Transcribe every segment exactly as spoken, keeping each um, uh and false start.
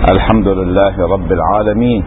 الحمد لله رب العالمين.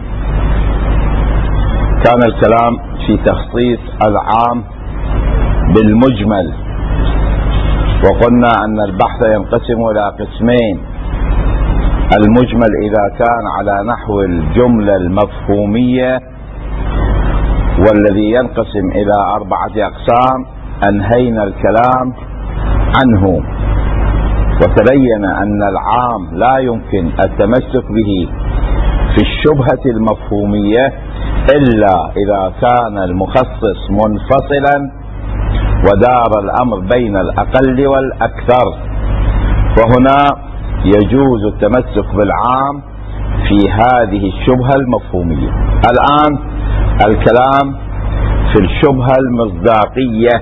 كان الكلام في تخصيص العام بالمجمل، وقلنا أن البحث ينقسم إلى قسمين: المجمل إذا كان على نحو الجملة المفهومية، والذي ينقسم إلى أربعة أقسام أنهينا الكلام عنه، وتبين أن العام لا يمكن التمسك به في الشبهة المفهومية إلا إذا كان المخصص منفصلا ودار الأمر بين الأقل والأكثر، وهنا يجوز التمسك بالعام في هذه الشبهة المفهومية. الآن الكلام في الشبهة المصداقية،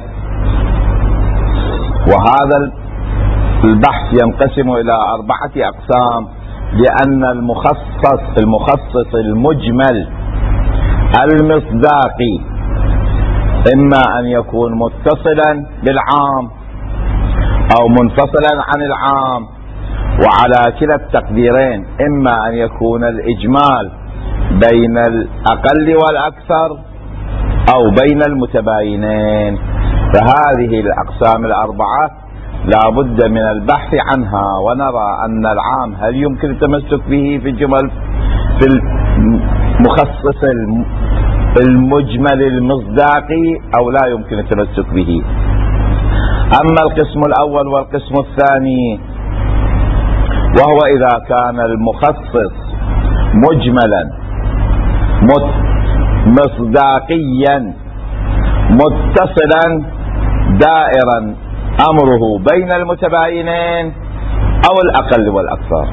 وهذا البحث ينقسم إلى أربعة أقسام، لأن المخصص المخصص المجمل المصداقي إما أن يكون متصلا بالعام أو منفصلا عن العام، وعلى كلا التقديرين إما أن يكون الإجمال بين الأقل والأكثر أو بين المتباينين. فهذه الأقسام الأربعة لا بد من البحث عنها، ونرى أن العام هل يمكن التمسك به في الجمل في المخصص المجمل المصداقي أو لا يمكن التمسك به. أما القسم الأول والقسم الثاني، وهو إذا كان المخصص مجملا مصداقيا متصلا دائرا أمره بين المتباينين أو الأقل والأكثر.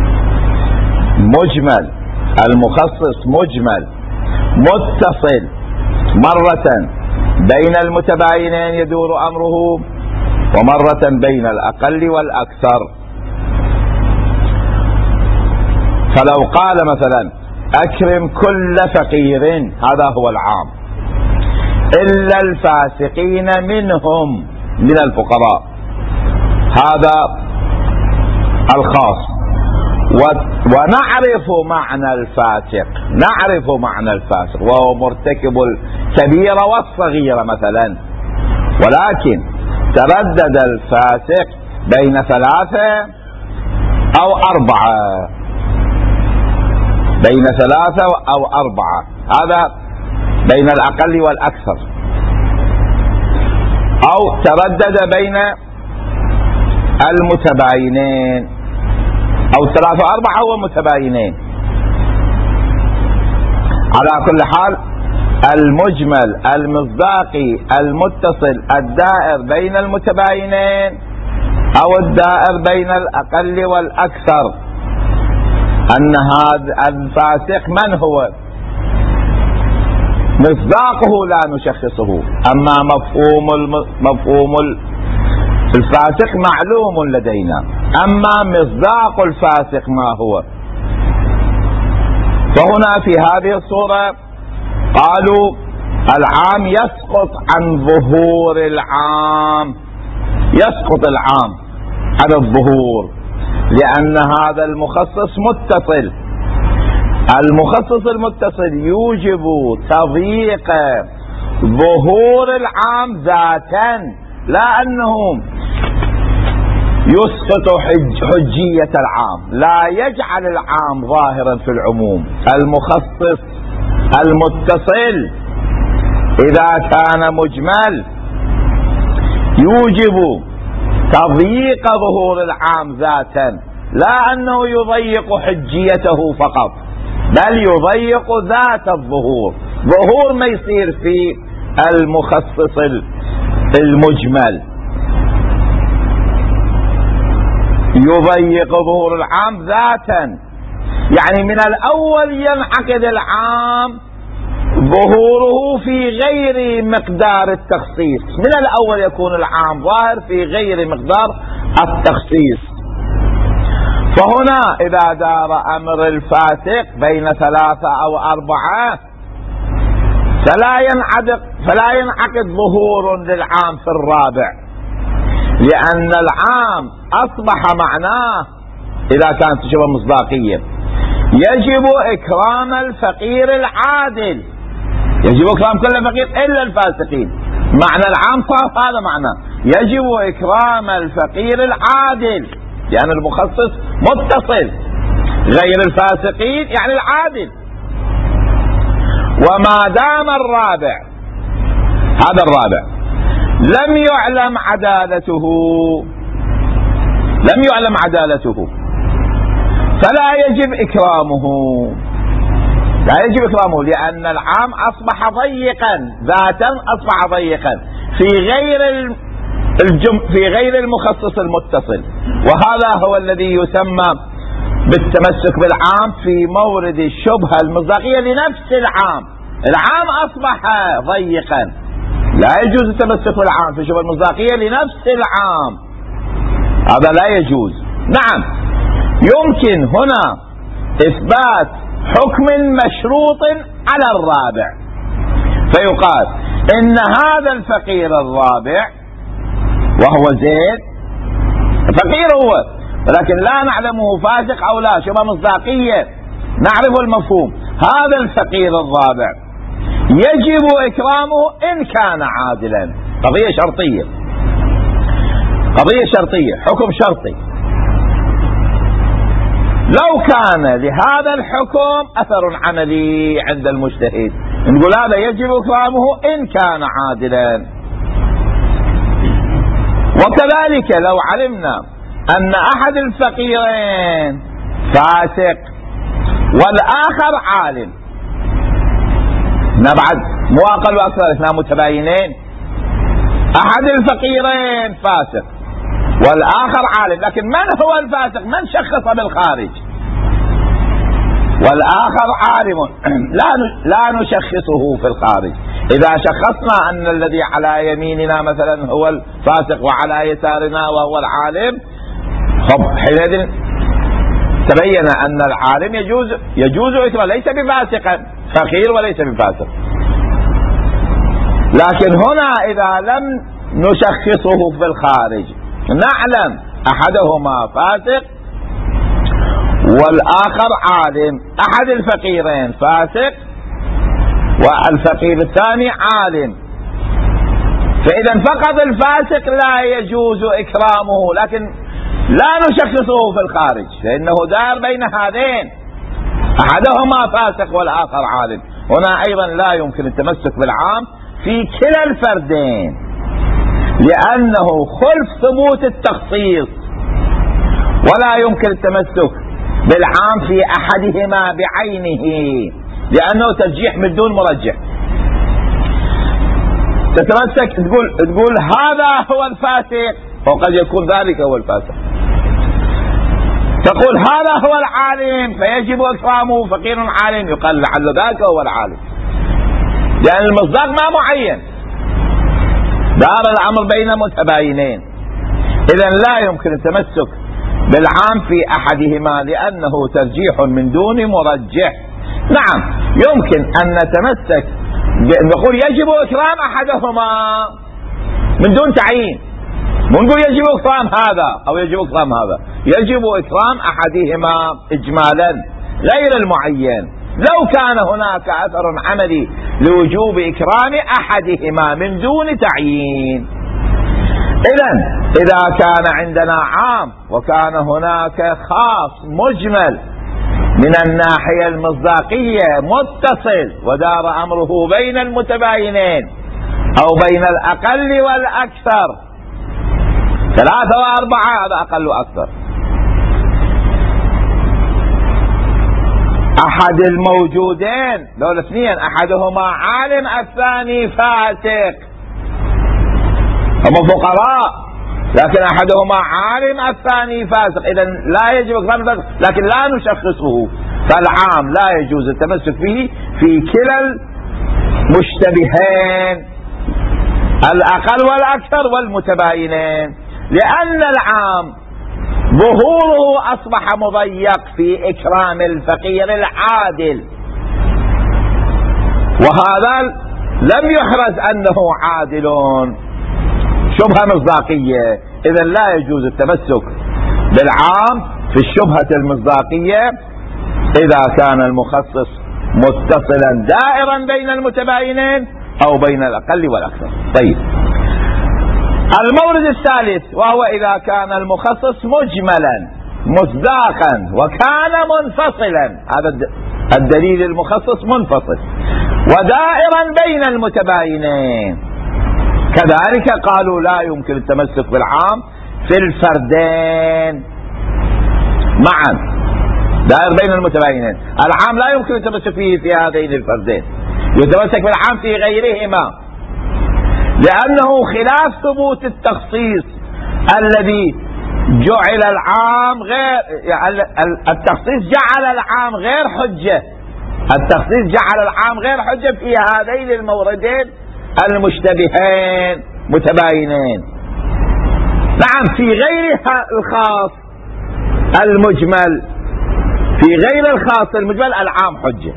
مجمل المخصص مجمل متصل مرة بين المتباينين يدور أمره، ومرة بين الأقل والأكثر. فلو قال مثلا أكرم كل فقير، هذا هو العام، إلا الفاسقين منهم من الفقراء، هذا الخاص. ونعرف معنى الفاسق، نعرف معنى الفاسق وهو مرتكب الكبيرة والصغيرة مثلا، ولكن تردد الفاسق بين ثلاثة أو أربعة، بين ثلاثة أو أربعة، هذا بين الأقل والأكثر، أو تردد بين المتباينين، أو ثلاثة أربعة هو متباينين. على كل حال المجمل المصداقي المتصل الدائر بين المتباينين أو الدائر بين الأقل والأكثر، أن هذا الفاسق من هو؟ مصداقه لا نشخصه، أما مفهوم مفهوم الفاسق معلوم لدينا، أما مصداق الفاسق ما هو؟ فهنا في هذه الصورة قالوا العام يسقط عن ظهور العام، يسقط العام عن الظهور، لأن هذا المخصص متصل. المخصص المتصل يوجب تضييق ظهور العام ذاتا، لا أنه يسقط حج حجية العام، لا يجعل العام ظاهرا في العموم. المخصص المتصل إذا كان مجمل يوجب تضييق ظهور العام ذاتا، لا أنه يضيق حجيته فقط، بل يضيق ذات الظهور. ظهور ما يصير في المخصص المجمل، يضيق ظهور العام ذاتا، يعني من الأول ينعقد العام ظهوره في غير مقدار التخصيص، من الأول يكون العام ظاهر في غير مقدار التخصيص. فهنا إذا دار أمر الفاسق بين ثلاثة أو أربعة فلا ينعقد فلا ينعقد ظهور للعام في الرابع، لأن العام أصبح معناه إذا كانت شبه مصداقية يجب إكرام الفقير العادل، يجب إكرام كل فقير إلا الفاسقين. معنى العام صار هذا معنى، يجب إكرام الفقير العادل يعني المخصص متصل، غير الفاسقين يعني العادل. وما دام الرابع، هذا الرابع لم يعلم عدالته، لم يعلم عدالته فلا يجب إكرامه، لا يجب إكرامه، لأن العام أصبح ضيقا ذاتا، أصبح ضيقا في غير الجم في غير المخصص المتصل. وهذا هو الذي يسمى بالتمسك بالعام في مورد الشبهة المصداقية لنفس العام. العام أصبح ضيقا، لا يجوز التمسك بالعام في الشبهة المصداقية لنفس العام، هذا لا يجوز. نعم، يمكن هنا إثبات حكم مشروط على الرابع، فيقال إن هذا الفقير الرابع وهو زيد فقير هو، ولكن لا نعلمه فاسق أو لا، شبه مصداقية نعرف المفهوم. هذا الفقير الرابع يجب إكرامه إن كان عادلا، قضية شرطية، قضية شرطية، حكم شرطي. لو كان لهذا الحكم أثر عملي عند المجتهد نقول هذا يجب إكرامه إن كان عادلا. وكذلك لو علمنا أن أحد الفقيرين فاسق والآخر عالم، بعد مو أقل وأكثر، اثنان متباينين، أحد الفقيرين فاسق والآخر عالم، لكن من هو الفاسق؟ من شخص بالخارج؟ والآخر عالم، لا لا نشخصه في الخارج. إذا شخصنا أن الذي على يميننا مثلا هو الفاسق وعلى يسارنا وهو العالم، خب حينئذ تبين أن العالم يجوز يجوز إكرامه، ليس بفاسق، فقير وليس بفاسق. لكن هنا إذا لم نشخصه في الخارج، نعلم أحدهما فاسق والآخر عالم، أحد الفقيرين فاسق والفقير الثاني عالم، فإذا فقط الفاسق لا يجوز إكرامه، لكن لا نشخصه في الخارج لأنه دار بين هذين، أحدهما فاسق والآخر عالم. هنا أيضا لا يمكن التمسك بالعام في كلا الفردين، لأنه خلف ثبوت التخصيص، ولا يمكن التمسك بالعام في أحدهما بعينه لأنه ترجيح من دون مرجح. تتمسك تقول تقول هذا هو الفاسق وقد يكون ذلك هو الفاسق، تقول هذا هو العالم فيجب إكرامه، فقير عالم يقال لعل ذاك هو العالم، لأن المصداق ما معين، دار الأمر بين متباينين. إذن لا يمكن التمسك بالعام في أحدهما لأنه ترجيح من دون مرجح. نعم، يمكن أن نتمسك نقول يجب إكرام أحدهما من دون تعيين، ونقول يجب إكرام هذا أو يجب إكرام هذا، يجب إكرام أحدهما إجمالا غير المعين، لو كان هناك أثر عملي لوجوب إكرام أحدهما من دون تعيين. إذن إذا كان عندنا عام وكان هناك خاص مجمل من الناحية المصداقية متصل ودار أمره بين المتباينين أو بين الأقل والأكثر، ثلاثة وأربعة هذا أقل وأكثر، أحد الموجودين لو الاثنين أحدهما عالم الثاني فاسق، هم فقراء لكن أحدهما عالم الثاني فاسق، إذن لا يجب إكرام الفاسق لكن لا نشخصه، فالعام لا يجوز التمسك به في كلا المشتبهين الأقل والأكثر والمتباينين، لأن العام ظهوره أصبح مضيق في إكرام الفقير العادل، وهذا لم يحرز أنه عادل، شبهة مصداقية. إذن لا يجوز التمسك بالعام في الشبهة المصداقية إذا كان المخصص متصلا دائرا بين المتباينين أو بين الأقل والأكثر. طيب، المورد الثالث وهو إذا كان المخصص مجملا مصداقا وكان منفصلا. هذا الدليل المخصص منفصل ودائرا بين المتباينين. كذلك قالوا لا يمكن التمسك بالعام في الفردين معا، دائر بين المتباينين. العام لا يمكن التمسك فيه في هذين الفردين، يتمسك بالعام في غيرهما، لأنه خلاف ثبوت التخصيص الذي جعل العام غير يعني التخصيص جعل العام غير حجة. التخصيص جعل العام غير حجة في هذين الموردين المشتبهين متباينين. نعم، في غير الخاص المجمل، في غير الخاص المجمل العام حجة.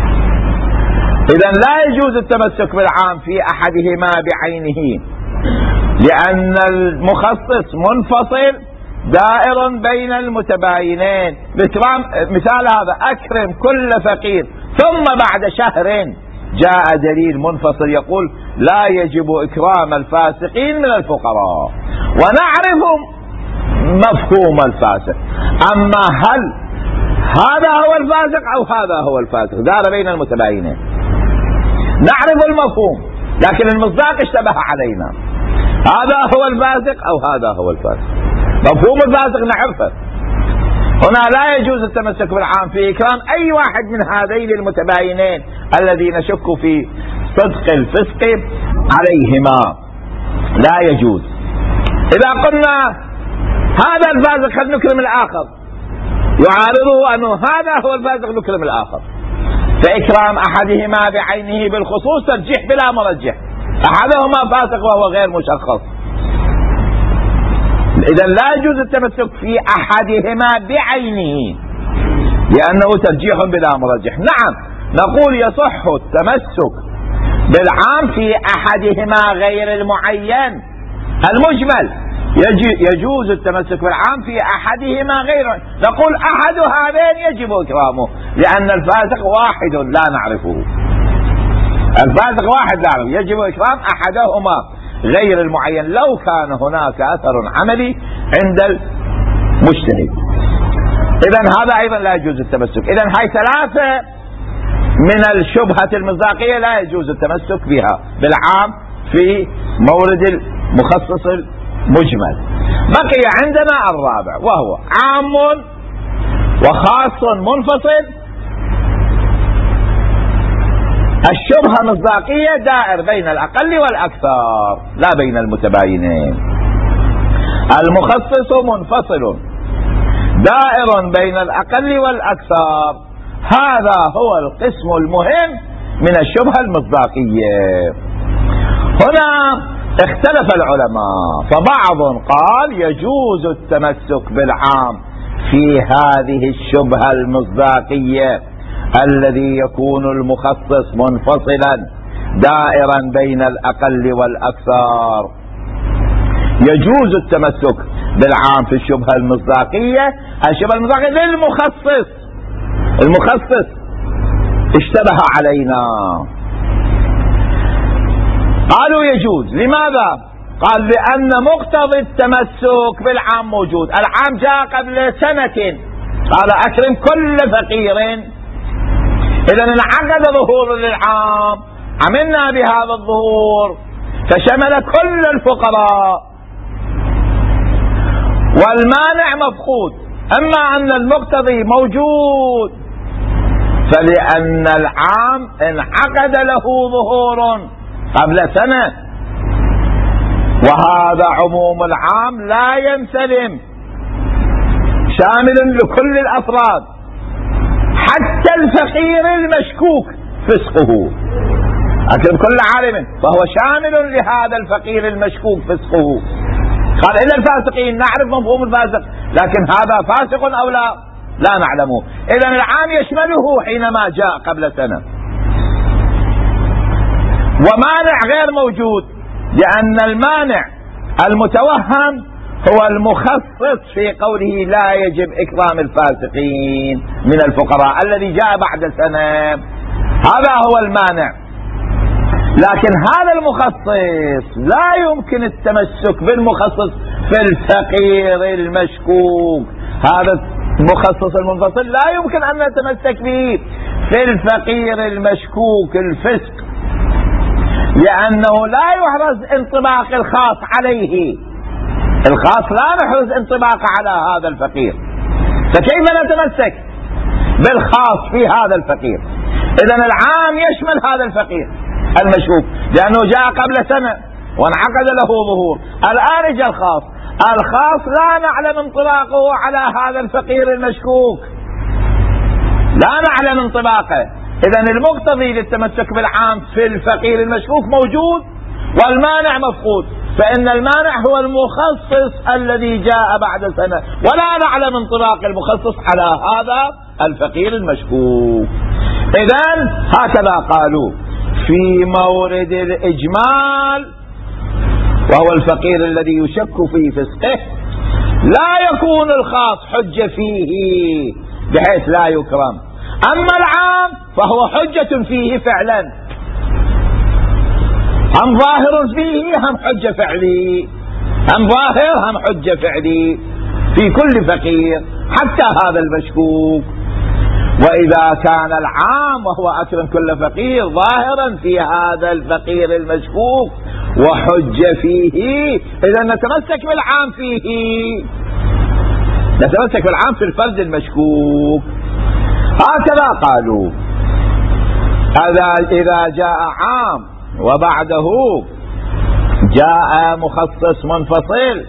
إذن لا يجوز التمسك بالعام في أحدهما بعينه، لأن المخصص منفصل دائر بين المتباينين. مثال هذا: أكرم كل فقير، ثم بعد شهر جاء دليل منفصل يقول لا يجب إكرام الفاسقين من الفقراء، ونعرف مفهوم الفاسق. أما هل هذا هو الفاسق أو هذا هو الفاسق؟ دار بين المتباينين، نعرف المفهوم لكن المصداق اشتبه علينا. هذا هو الفاسق أو هذا هو الفاسق، مفهوم الفاسق نعرفه. هنا لا يجوز التمسك بالعام في إكرام أي واحد من هذين المتباينين الذين نشك في صدق الفسق عليهما، لا يجوز. إذا قلنا هذا الفاسق قد نكرم الآخر، يعارضه أنه هذا هو الفاسق نكرم الآخر، فإكرام أحدهما بعينه بالخصوص ترجيح بلا مرجح، أحدهما فاسق وهو غير مشخص. إذا لا يجوز التمسك في أحدهما بعينه لأنه ترجيح بلا مرجح. نعم، نقول يصح التمسك بالعام في أحدهما غير المعين المجمل، يجوز التمسك بالعام في أحدهما غير، نقول أحد هذين يجب إكرامه لأن الفاسق واحد لا نعرفه، الفاسق واحد لا نعرفه، يجب إكرام أحدهما غير المعين لو كان هناك أثر عملي عند المجتهد. إذن هذا أيضا لا يجوز التمسك. إذن هاي ثلاثة من الشبهة المصداقية لا يجوز التمسك بها بالعام في مورد المخصص المجمل. بقي عندنا الرابع وهو عام وخاص منفصل. الشبهة مصداقية دائر بين الأقل والأكثر لا بين المتباينين. المخصص منفصل دائر بين الأقل والأكثر. هذا هو القسم المهم من الشبهة المصداقية. هنا اختلف العلماء، فبعض قال يجوز التمسك بالعام في هذه الشبهة المصداقية الذي يكون المخصص منفصلا دائرا بين الأقل والأكثر. يجوز التمسك بالعام في الشبهة المصداقية، الشبهة المصداقية للمخصص، المخصص اشتبه علينا. قالوا يجوز. لماذا؟ قال لأن مقتضى التمسك بالعام موجود. العام جاء قبل سنة، قال أكرم كل فقير، إذن انعقد ظهور للعام، عملنا بهذا الظهور فشمل كل الفقراء، والمانع مفقود. أما أن المقتضي موجود فلأن العام انعقد له ظهور قبل سنة، وهذا عموم العام لا ينسلم، شامل لكل الأفراد حتى الفقير المشكوك فسقه. أكرم كل عالم فهو شامل لهذا الفقير المشكوك فسقه. قال إلا الفاسقين، نعرف مفهوم الفاسق لكن هذا فاسق أو لا لا نعلمه. إذن العام يشمله حينما جاء قبل سنة. ومانع غير موجود، لأن المانع المتوهم هو المخصص في قوله لا يجب إكرام الفاسقين من الفقراء الذي جاء بعد سنة، هذا هو المانع. لكن هذا المخصص لا يمكن التمسك بالمخصص في الفقير المشكوك، هذا المخصص المنفصل لا يمكن أن نتمسك به في الفقير المشكوك الفسق، لأنه لا يحرز انطباق الخاص عليه، الخاص لا نحرز انطباق على هذا الفقير، فكيف نتمسك بالخاص في هذا الفقير؟ إذن العام يشمل هذا الفقير المشكوك لأنه جاء قبل سنة وانعقد له ظهور، الآن جاء الخاص، الخاص لا نعلم انطباقه على هذا الفقير المشكوك، لا نعلم انطباقه. إذن المقتضي للتمسك بالعام في الفقير المشكوك موجود والمانع مفقود، فإن المانع هو المخصص الذي جاء بعد سنة، ولا نعلم انطباق المخصص على هذا الفقير المشكوك. إذن هكذا قالوا في مورد الإجمال، وهو الفقير الذي يشك في فسقه، لا يكون الخاص حجة فيه بحيث لا يكرم، أما العام فهو حجة فيه فعلا، هم ظاهر فيه هم حجة فعلي، هم ظاهر هم حجة فعلي في كل فقير حتى هذا المشكوك. وإذا كان العام وهو أكرم كل فقير ظاهرا في هذا الفقير المشكوك وحجة فيه، إذا نتمسك بالعام فيه، نتمسك بالعام في الفرد المشكوك. هكذا قالوا. إذا جاء عام وبعده جاء مخصص منفصل،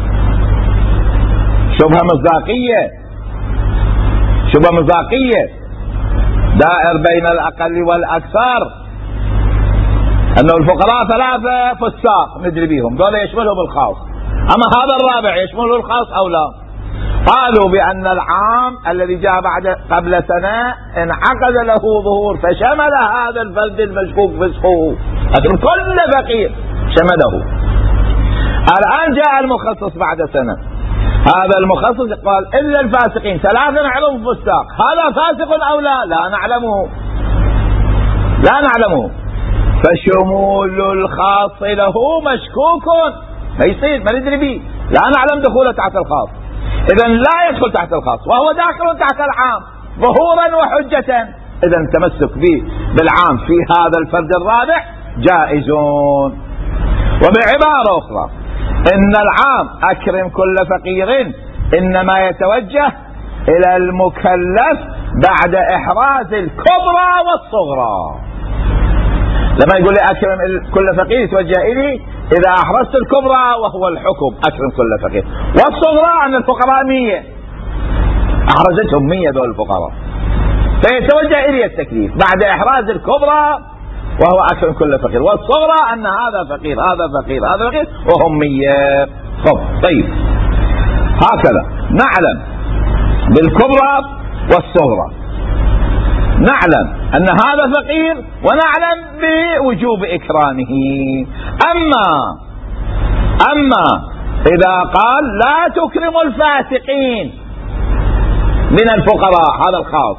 شبهة مصداقية، شبهة مصداقية دائر بين الأقل والأكثر، أنه الفقراء ثلاثة فساق ندري بهم، دول يشملهم الخاص، أما هذا الرابع يشمله الخاص أو لا؟ قالوا بأن العام الذي جاء بعد قبل سنة انعقد له ظهور فشمل هذا الفرد المشكوك فسقه، أكرم كل فقير شمله. الآن جاء المخصص بعد سنة، هذا المخصص قال إلا الفاسقين، ثلاثة نعلم فساق، هذا فاسق أو لا؟ لا نعلمه، لا نعلمه، فشمول الخاص له مشكوك، ما يصير، ما ندري به، لا نعلم دخوله تحت الخاص، إذن لا يدخل تحت الخاص وهو داخل تحت العام ظهورا وحجة، إذن التمسك به بالعام في هذا الفرد الرابع جائزون. وبعبارة أخرى إن العام أكرم كل فقير إنما يتوجه إلى المكلف بعد إحراز الكبرى والصغرى، لما يقول لي أكرم كل فقير يتوجه إلي إذا أحرزت الكبرى وهو الحكم أكرم كل فقير، والصغرى أن الفقراء مية أحرزتهم مية دول الفقراء، فيتوجه إلي التكليف بعد إحراز الكبرى وهو أكرم كل فقير، والصغرى أن هذا فقير هذا فقير هذا فقير وهم مية. طيب هكذا نعلم بالكبرى والصغرى، نعلم أن هذا فقير ونعلم بوجوب إكرامه. أما أما إذا قال لا تكرم الفاسقين من الفقراء، هذا الخاص،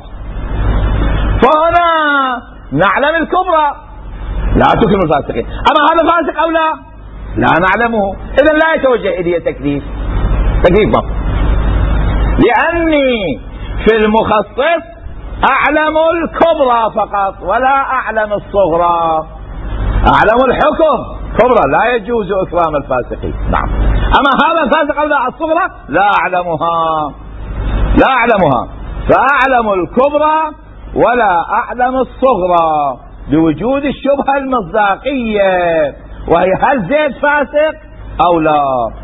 فهنا نعلم الكبرى لا تكرم الفاسقين، أما هذا فاسق أو لا؟ لا نعلمه، إذن لا يتوجه إلي تكليف، تكليف مصر، لأني في المخصص أعلم الكبرى فقط ولا أعلم الصغرى، أعلم الحكم كبرى لا يجوز إكرام الفاسقين، نعم، أما هذا الفاسق أو لا الصغرى لا أعلمها، لا أعلمها، فأعلم الكبرى ولا أعلم الصغرى بوجود الشبهة المصداقية، وهي هل زيد فاسق أو لا.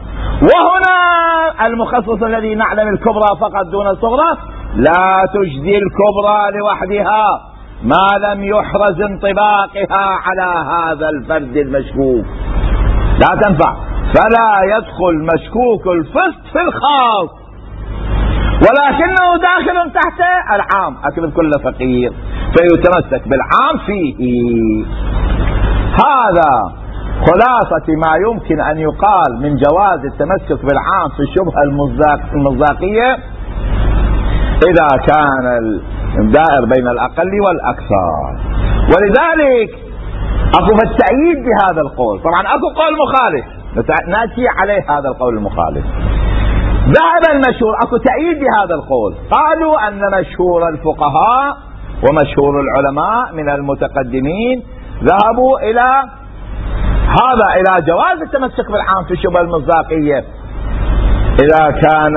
وهنا المخصص الذي نعلم الكبرى فقط دون الصغرى لا تجدي الكبرى لوحدها ما لم يحرز انطباقها على هذا الفرد المشكوك، لا تنفع، فلا يدخل مشكوك الفسق في الخاص ولكنه داخل تحت العام أكرم كل فقير، فيتمسك بالعام فيه. هذا خلاصة ما يمكن أن يقال من جواز التمسك بالعام في الشبهة المصداقية إذا كان الدائر بين الأقل والأكثر. ولذلك أكو التأييد بهذا القول. طبعا أكو قول مخالف نأتي عليه هذا القول المخالف. ذهب المشهور أكو تأييد بهذا القول، قالوا أن مشهور الفقهاء ومشهور العلماء من المتقدمين ذهبوا إلى هذا، إلى جواز التمسك بالعام في الشبهة المصداقية إذا كان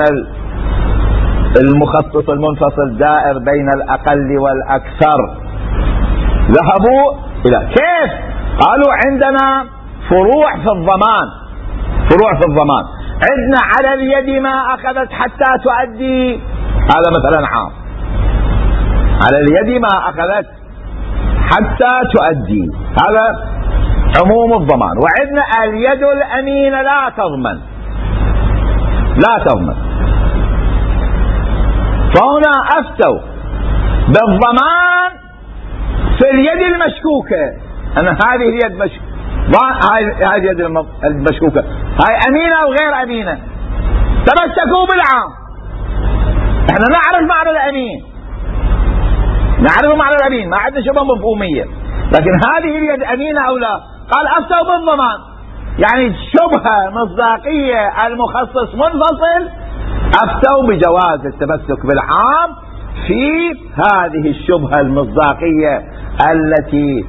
المخصص المنفصل دائر بين الأقل والأكثر. ذهبوا إلى كيف؟ قالوا عندنا فروع في الضمان، فروع في الضمان عندنا على اليد ما أخذت حتى تؤدي، هذا مثلا عام، على اليد ما أخذت حتى تؤدي، هذا عموم الضمان. وعندنا اليد الأمينة لا تضمن، لا تضمن. فهنا أفتوا بالضمان في اليد المشكوكة، أن هذه اليد مشكوكة، هاي اليد المشكوكة هاي أمينة أو غير أمينة، تمسكوا بالعام. احنا نعرف معنى الأمين، نعرف معنى الأمين، ما عندنا شبه مفهومية، لكن هذه اليد أمينة أو لا؟ قال أفتوا بالضمان، يعني شبهة مصداقية المخصص منفصل، أفتوا بجواز التمسك بالعام في هذه الشبهة المصداقية التي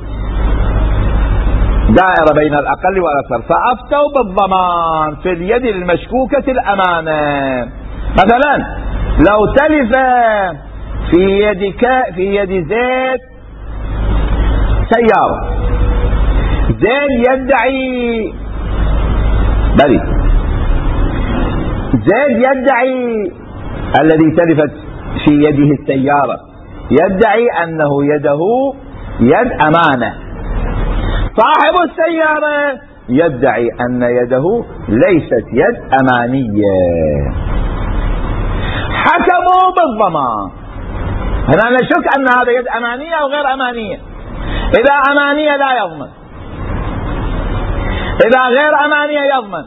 دائرة بين الأقل والأكثر، فأفتوا بالضمان في اليد المشكوكة الأمانة. مثلا لو تلف في يدك في يد زيد سيارة، زيد يدعي بلي زيد يدعي الذي تلفت في يده السيارة يدعي أنه يده يد أمانة، صاحب السيارة يدعي أن يده ليست يد أمانية. حكموا بالضمان. هنا نشك أن هذا يد أمانية أو غير أمانية. إذا أمانية لا يضمن، إذا غير أمانية يضمن.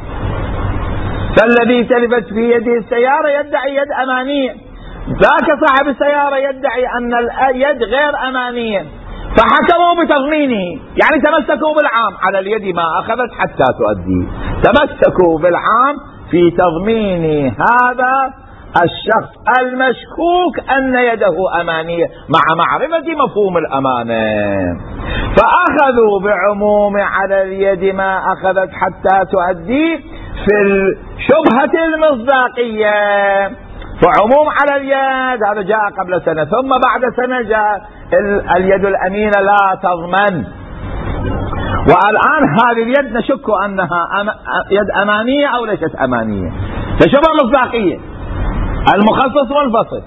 فالذي تلفت في يده السيارة يدعي يد أمانية، ذاك صاحب السيارة يدعي أن اليد غير أمانية، فحكموا بتضمينه، يعني تمسكوا بالعام على اليد ما أخذت حتى تؤدي، تمسكوا بالعام في تضمين هذا الشخص المشكوك أن يده أمانية مع معرفة مفهوم الأمانة، فأخذوا بعموم على اليد ما أخذت حتى تؤدي في الشبهة المصداقية. فعموم على اليد هذا جاء قبل سنة، ثم بعد سنة جاء اليد الأمينة لا تضمن، والآن هذه اليد نشك أنها يد أمانية أو ليست أمانية، فشبهة مصداقية المخصص والفصل.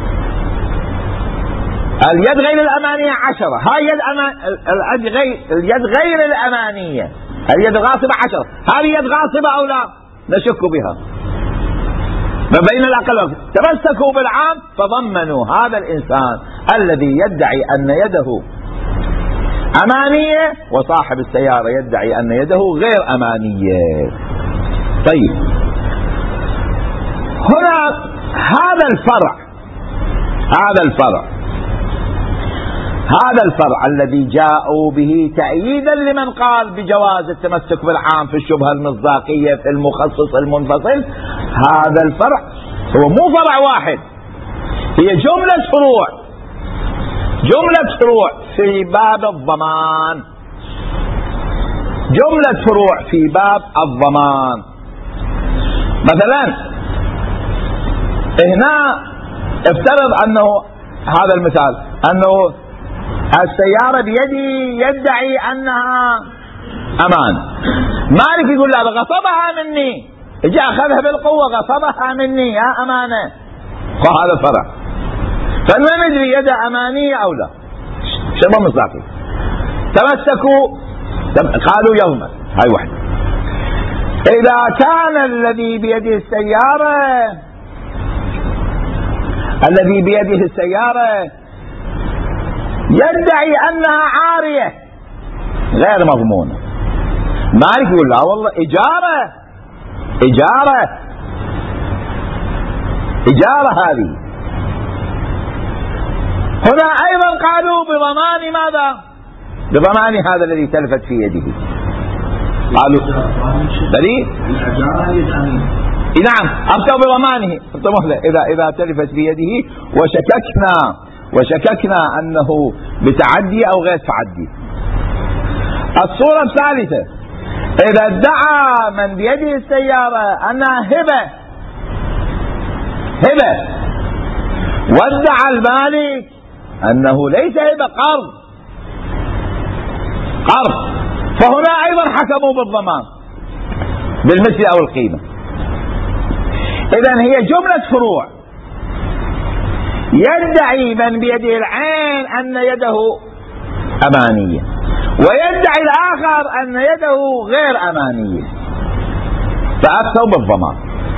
اليد غير الأمانية عشرة، هاي يد أمان... اليد غير اليد غير الأمانية، اليد غاصبة عشرة، هذه يد غاصبة أو لا؟ نشك بها. ما بين الأقل تمسكوا بالعام فضمنوا هذا الإنسان الذي يدعي أن يده أمانية وصاحب السيارة يدعي أن يده غير أمانية. طيب هنا هذا الفرع هذا الفرع هذا الفرع الذي جاءوا به تأييدا لمن قال بجواز التمسك بالعام في الشبهة المصداقية في المخصص المنفصل، هذا الفرع هو مو فرع واحد، هي جملة فروع، جملة فروع في باب الضمان، جملة فروع في باب الضمان. مثلا هنا افترض أنه هذا المثال أنه السيارة بيدي يدعي أنها أمان، مالك يقول لا غصبها مني، اجى أخذها بالقوة غصبها مني يا أمانة، هذا فرع، فما ندري يد أمانية أو لا، شبه مصداقي. تمسكوا قالوا يوما، هاي واحدة. إذا كان الذي بيده السيارة الذي بيده السيارة يدعي أنها عارية غير مضمونة، مالك يقول لا والله إجارة إجارة إجارة هذه. هنا أيضا قالوا بضمان ماذا؟ بضمان هذا الذي تلفت في يده. قالوا بلي نعم أبقى بضمانه إذا إذا تلفت في يده وشككنا وشككنا أنه بتعدي أو غير تعدي. الصورة الثالثة إذا ادعى من بيده السيارة أنها هبة هبة وادعى المالك أنه ليس هبة قرض قرض، فهنا أيضا حكموا بالضمان بالمثل أو القيمة. إذن هي جملة فروع. يدعي من بيده العين أن يده أمانية، ويدعي الآخر أن يده غير أمانية، فأفتوا بالضمان.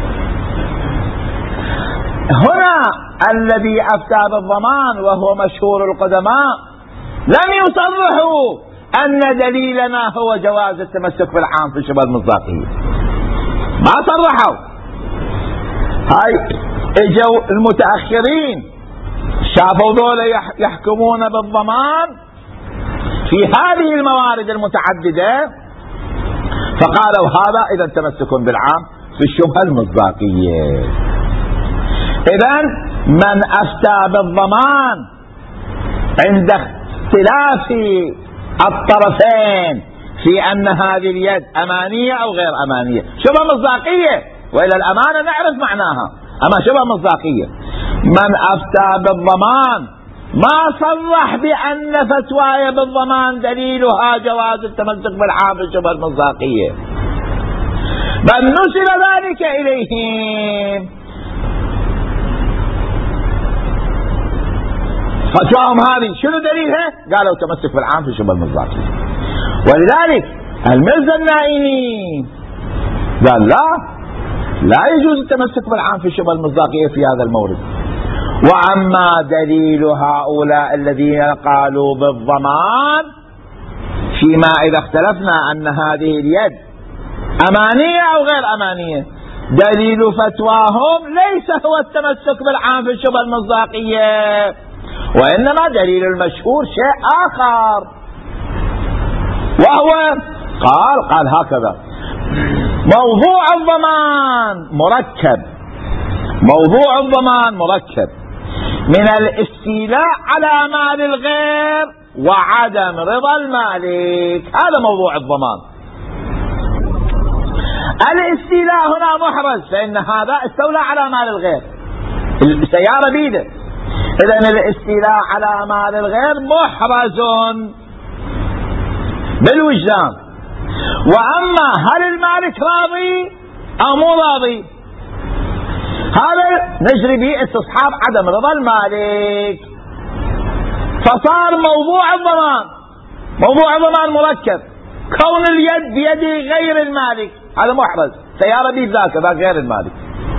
هنا الذي أفتى بالضمان وهو مشهور القدماء لم يصرحوا أن دليلنا هو جواز التمسك بالعام في شبه المصداقية، ما صرحوا. هاي اجوا المتأخرين شافوا دول يحكمون بالضمان في هذه الموارد المتعددة، فقالوا هذا إذا تمسك بالعام في الشبهة المصداقية. إذن من أفتى بالضمان عند اختلاف الطرفين في أن هذه اليد أمانية أو غير أمانية، شبه مصداقية، وإلى الأمانة نعرف معناها، أما شبه مصداقية. من أفتى بالضمان ما صرح بأن فتواي بالضمان دليلها جواز التمسك بالعام في شبه المصداقية، بل نسل ذلك إليهم. فتواهم هذه شنو دليلها؟ قالوا تمسك بالعام في شبه المصداقية. ولذلك المرزا النائمي قال لا لا يجوز التمسك بالعام في شبه المصداقية في هذا المورد. وأما دليل هؤلاء الذين قالوا بالضمان فيما إذا اختلفنا أن هذه اليد أمانية أو غير أمانية، دليل فتواهم ليس هو التمسك بالعام في شبه المصداقية، وإنما دليل المشهور شيء آخر، وهو قال قال هكذا: موضوع الضمان مركب موضوع الضمان مركب من الاستيلاء على مال الغير وعدم رضا المالك. هذا موضوع الضمان. الاستيلاء هنا محرز، فإن هذا استولى على مال الغير، السيارة بيده، إذن الاستيلاء على مال الغير محرز بالوجدان. وأما هل المالك راضي أو مو راضي، هذا نجري به استصحاب عدم رضا المالك، فصار موضوع الضمان موضوع الضمان مركب. كون اليد بيد غير المالك هذا محرز، سيارة بيد ذاك ذاك غير المالك.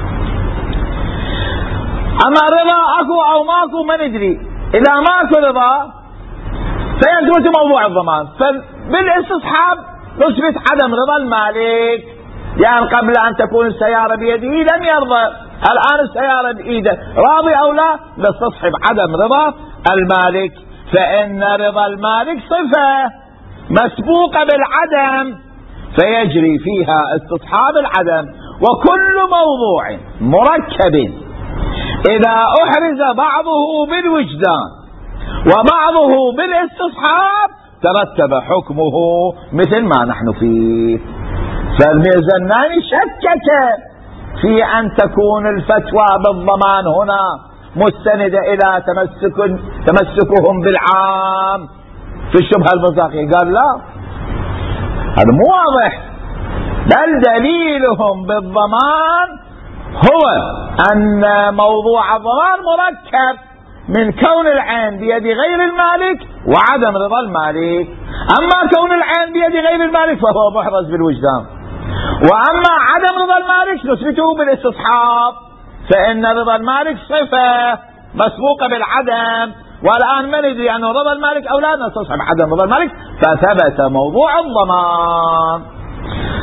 أما رضا أكو أو ماكو ما ندري، إذا ماكو رضا فيثبت موضوع الضمان، فبالاستصحاب نثبت عدم رضا المالك، يعني قبل أن تكون السيارة بيده لم يرضى، الآن السيارة بإيده راضي أو لا، نستصحب عدم رضا المالك، فإن رضا المالك صفة مسبوقة بالعدم فيجري فيها استصحاب العدم. وكل موضوع مركب إذا أحرز بعضه بالوجدان وبعضه بالاستصحاب ترتب حكمه مثل ما نحن فيه. فالميرزا النائمي شكك في أن تكون الفتوى بالضمان هنا مستندة إلى تمسك تمسكهم بالعام في الشبهة المصداقية، قال لا، هذا مو واضح، بل دليلهم بالضمان هو أن موضوع الضمان مركب من كون العين بيد غير المالك وعدم رضا المالك. أما كون العين بيد غير المالك فهو محرز بالوجدان، وأما عدم رضا المالك نثبته بالاستصحاب، فإن رضا المالك صفة مسبوقة بالعدم، والآن ما ندري أنه رضا المالك أو لا، نستصحب عدم رضا المالك، فثبت موضوع الضمان.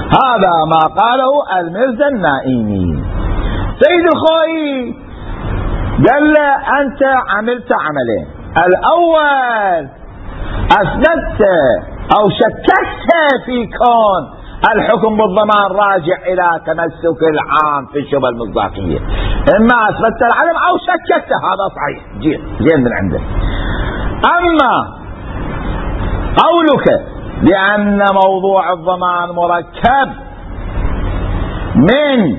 هذا ما قاله المرزا النائمي. سيد الخوئي قال له أنت عملت عملين: الأول أثبتت أو شككت في كون الحكم بالضمان راجع إلى تمسك العام في الشبهة المصداقية، إما أثبتت العدم أو شككت، هذا صحيح زين من عندك. أما قولك بأن موضوع الضمان مركب من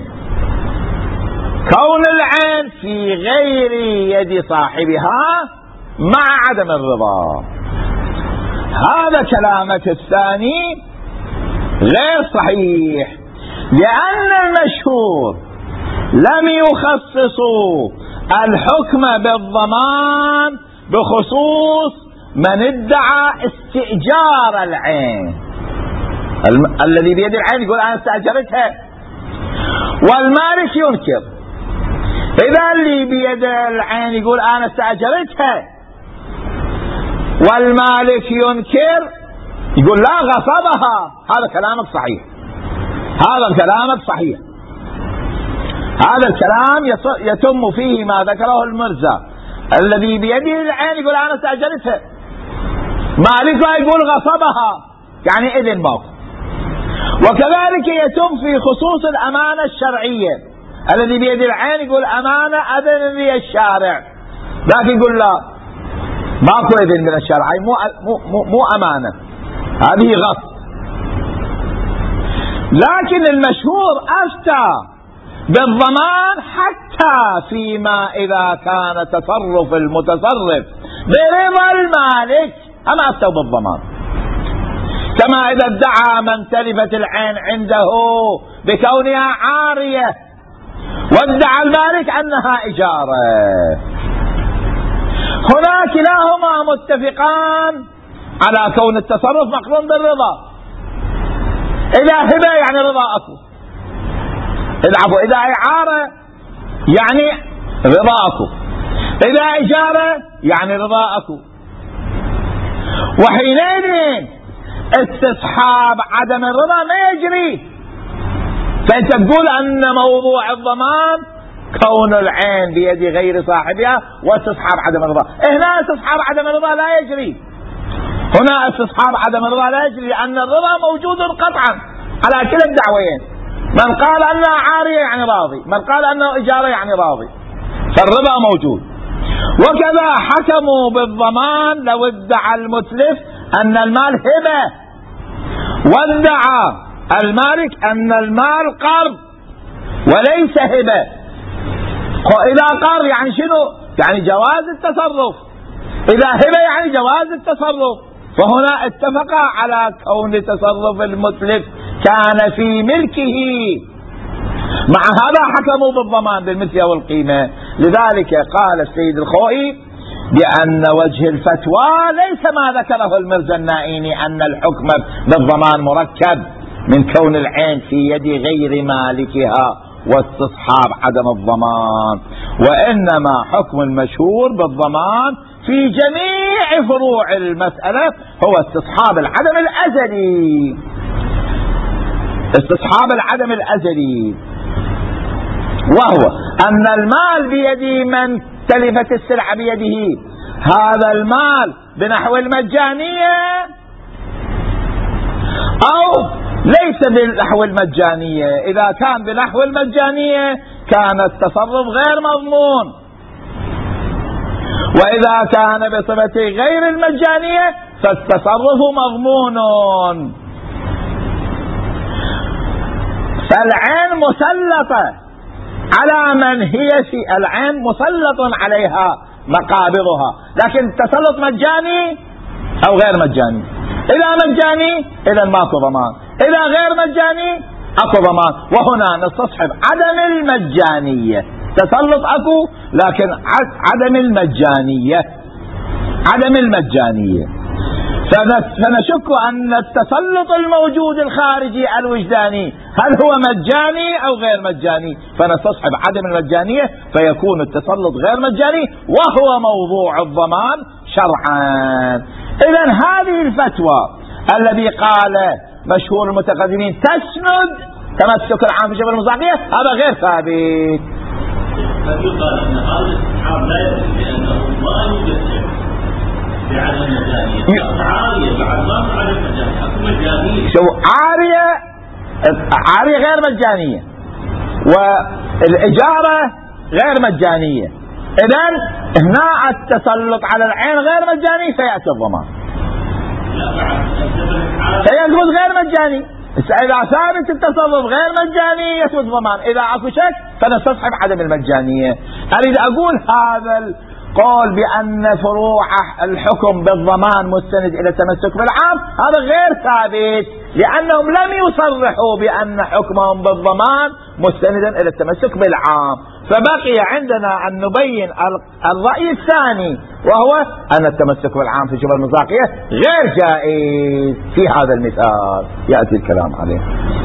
كون العين في غير يد صاحبها مع عدم الرضا، هذا كلامك الثاني غير صحيح، لأن المشهور لم يخصصوا الحكم بالضمان بخصوص من ادعى استئجار العين. الم... الذي بيد العين يقول أنا استأجرتها، والمالك ينكر. إذا اللي بيد العين يقول أنا استأجرتها والمالك ينكر، يقول لا غصبها، هذا كلامك صحيح، هذا كلامك صحيح، هذا الكلام يتم فيه ما ذكره المرزا. الذي بيده العين يقول أنا استأجرتها، مالكها يقول غصبها، يعني إذن باق. وكذلك يتم في خصوص الأمانة الشرعية، الذي بيد العين يقول أمانة أذن لي الشارع، ذاك يقول لا ماكو إذن من الشارع، مو, مو, مو أمانة، هذه غصب. لكن المشهور أفتى بالضمان حتى فيما إذا كان تصرف المتصرف برضا المالك، أما أفتوا بالضمان، كما إذا ادعى من تلفت العين عنده بكونها عارية وادعى المالك أنها إجارة، هنا كلاهما متفقان على كون التصرف مقرون بالرضا. إذا هبة يعني رضا أكو، العفو إذا إعارة يعني رضا أكو، إذا إجارة يعني رضا أكو. وحينئذ استصحاب عدم الرضا ما يجري، فأنت تقول أن موضوع الضمان كون العين بيد غير صاحبها واستصحاب عدم الرضا. هنا استصحاب عدم الرضا لا يجري، هنا استصحاب عدم الرضا لا يجري، لأن الرضا موجود قطعا على كلا الدعوين. من قال أنها عارية يعني راضي، من قال أنه إجارة يعني راضي، فالرضا موجود. وكذا حكموا بالضمان لو ادعى المتلف أن المال هبة وادعى المالك أن المال قرض وليس هبة. إذا قرض يعني شنو؟ يعني جواز التصرف، إذا هبة يعني جواز التصرف. فهنا اتفقا على كون تصرف المتلف كان في ملكه، مع هذا حكموا بالضمان بالمثل والقيمة. لذلك قال السيد الخوئي بأن وجه الفتوى ليس ما ذكره المرزا النائمي أن الحكم بالضمان مركب من كون العين في يد غير مالكها واستصحاب عدم الضمان، وإنما حكم المشهور بالضمان في جميع فروع المسألة هو استصحاب العدم الأزلي، استصحاب العدم الأزلي، وهو أن المال بيد من تلفت السلعة بيده، هذا المال بنحو المجانية أو ليس بنحو المجانية. إذا كان بنحو المجانية كان التصرف غير مضمون، وإذا كان بصفة غير المجانية فالتصرف مضمون. فالعين مسلطة على من هي في العين مسلط عليها مقابضها، لكن التسلط مجاني أو غير مجاني. إذا مجاني إذا ماكو ضمان، إذا غير مجاني أكو ضمان. وهنا نستصحب عدم المجانية، تسلط أكو لكن عدم المجانية، عدم المجانية. فنشك أن التسلط الموجود الخارجي الوجداني هل هو مجاني أو غير مجاني، فنستصحب عدم المجانية فيكون التسلط غير مجاني وهو موضوع الضمان شرعا. إذن هذه الفتوى الذي قال مشهور المتقدمين تسند تمسك العام في شبه المصداقية، هذا غير ثابت. فيقال ان هذا الاستحاب لا يكفي لانه ما يدرك بعدم المجانيه، عاريه بعد ما فعل المجانيه، اكو مجانيه. شو عاريه؟ عاريه غير مجانيه، والاجاره غير مجانيه. اذا هنا التسلط على العين غير مجاني، سياتي الضمان. سيثبت غير مجاني. إذا ثابت التصرف غير مجاني يثبت ضمان، إذا أكو شك فنستصحب عدم المجانية. أريد أقول هذا القول بأن فروع الحكم بالضمان مستند إلى التمسك بالعام هذا غير ثابت، لأنهم لم يصرحوا بأن حكمهم بالضمان مستندا إلى التمسك بالعام. فبقي عندنا أن نبين الرأي الثاني، وهو أن التمسك بالعام في شبه المصداقية غير جائز في هذا المثال، يأتي الكلام عليه.